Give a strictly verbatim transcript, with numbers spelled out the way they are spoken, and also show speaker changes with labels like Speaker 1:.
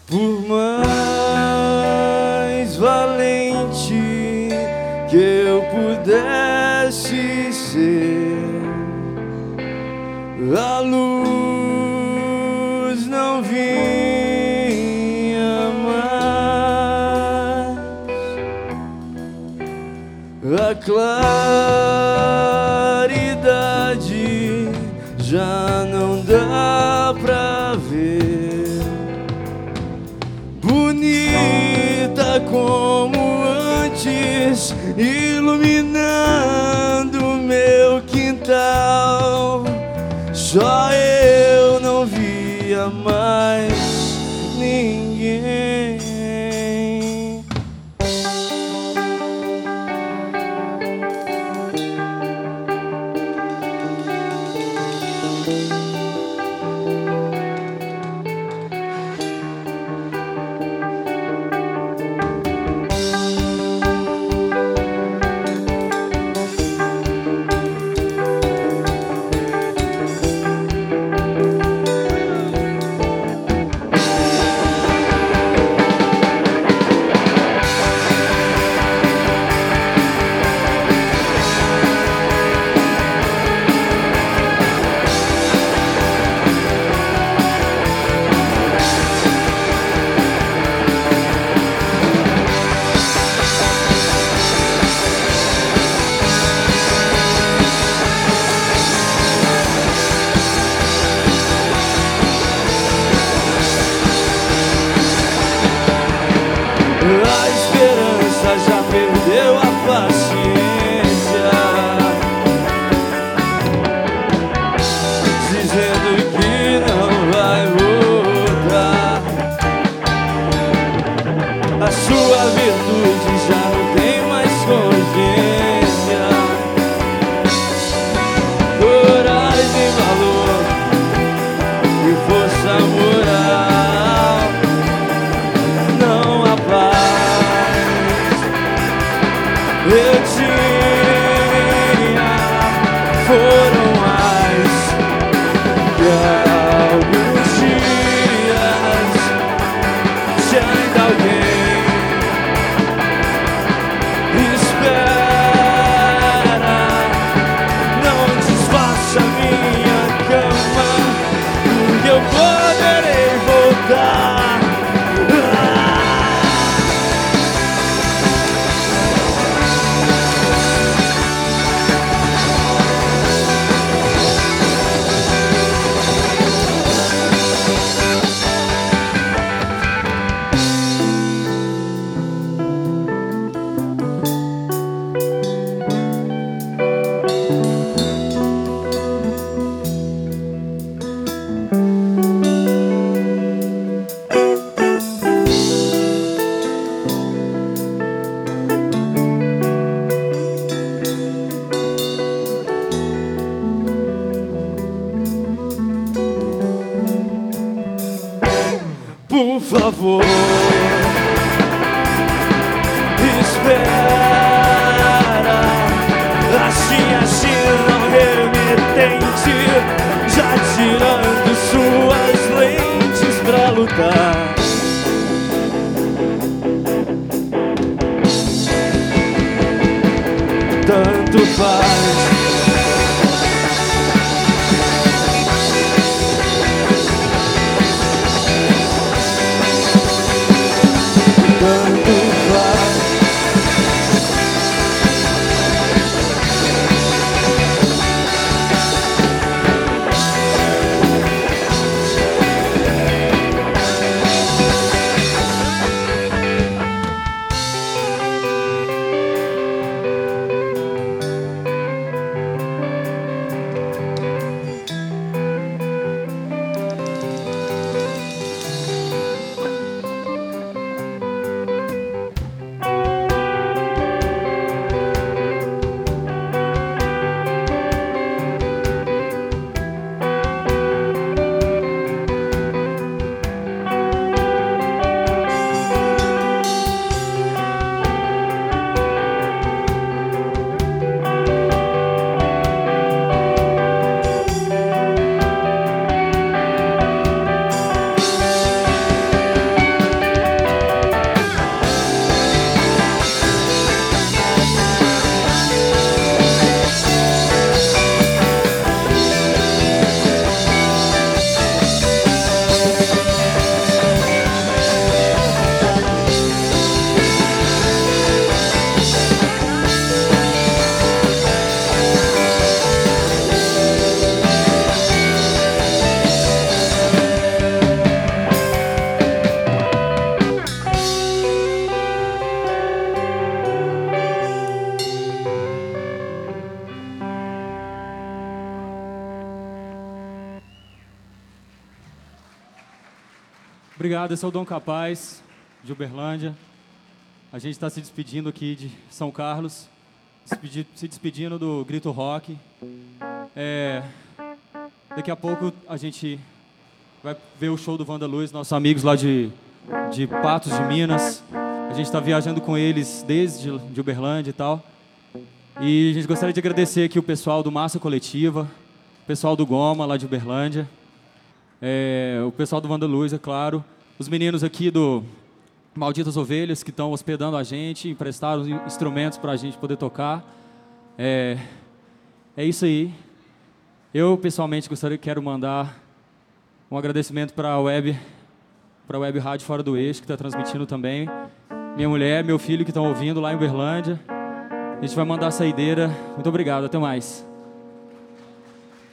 Speaker 1: Por mais valente que eu pudesse ser, a luz não vinha mais, a claridade já não dá pra ver. Bonita como antes, iluminando meu quintal. Só eu não via mais ninguém. A esperança já perdeu a paciência, dizendo que não vai voltar. A sua virtude já não tem mais consciência. Coragem, valor e força moral não há paz. Eu tinha, foram mais que alguns dias. Se ainda alguém espera, não desfaça minha cama, que eu poderei voltar. Por favor, espera. Assim, assim, não remetente, já tirando suas lentes pra lutar. Tanto faz. Tanto faz. Obrigado, esse é o Dom Capaz, de Uberlândia. A gente está se despedindo aqui de São Carlos, despedi- se despedindo do Grito Rock. É, daqui a pouco a gente vai ver o show do Vanda Luz, nossos amigos lá de, de Patos de Minas. A gente está viajando com eles desde de Uberlândia e tal. E a gente gostaria de agradecer aqui o pessoal do Massa Coletiva, o pessoal do Goma, lá de Uberlândia, é, o pessoal do Vanda Luz, é claro, os meninos aqui do Malditas Ovelhas, que estão hospedando a gente, emprestaram instrumentos para a gente poder tocar. É, é isso aí. Eu, pessoalmente, gostaria, quero mandar um agradecimento para a web, para a web Rádio Fora do Eixo, que está transmitindo também. Minha mulher, meu filho que estão ouvindo lá em Uberlândia. A gente vai mandar a saideira. Muito obrigado, até mais.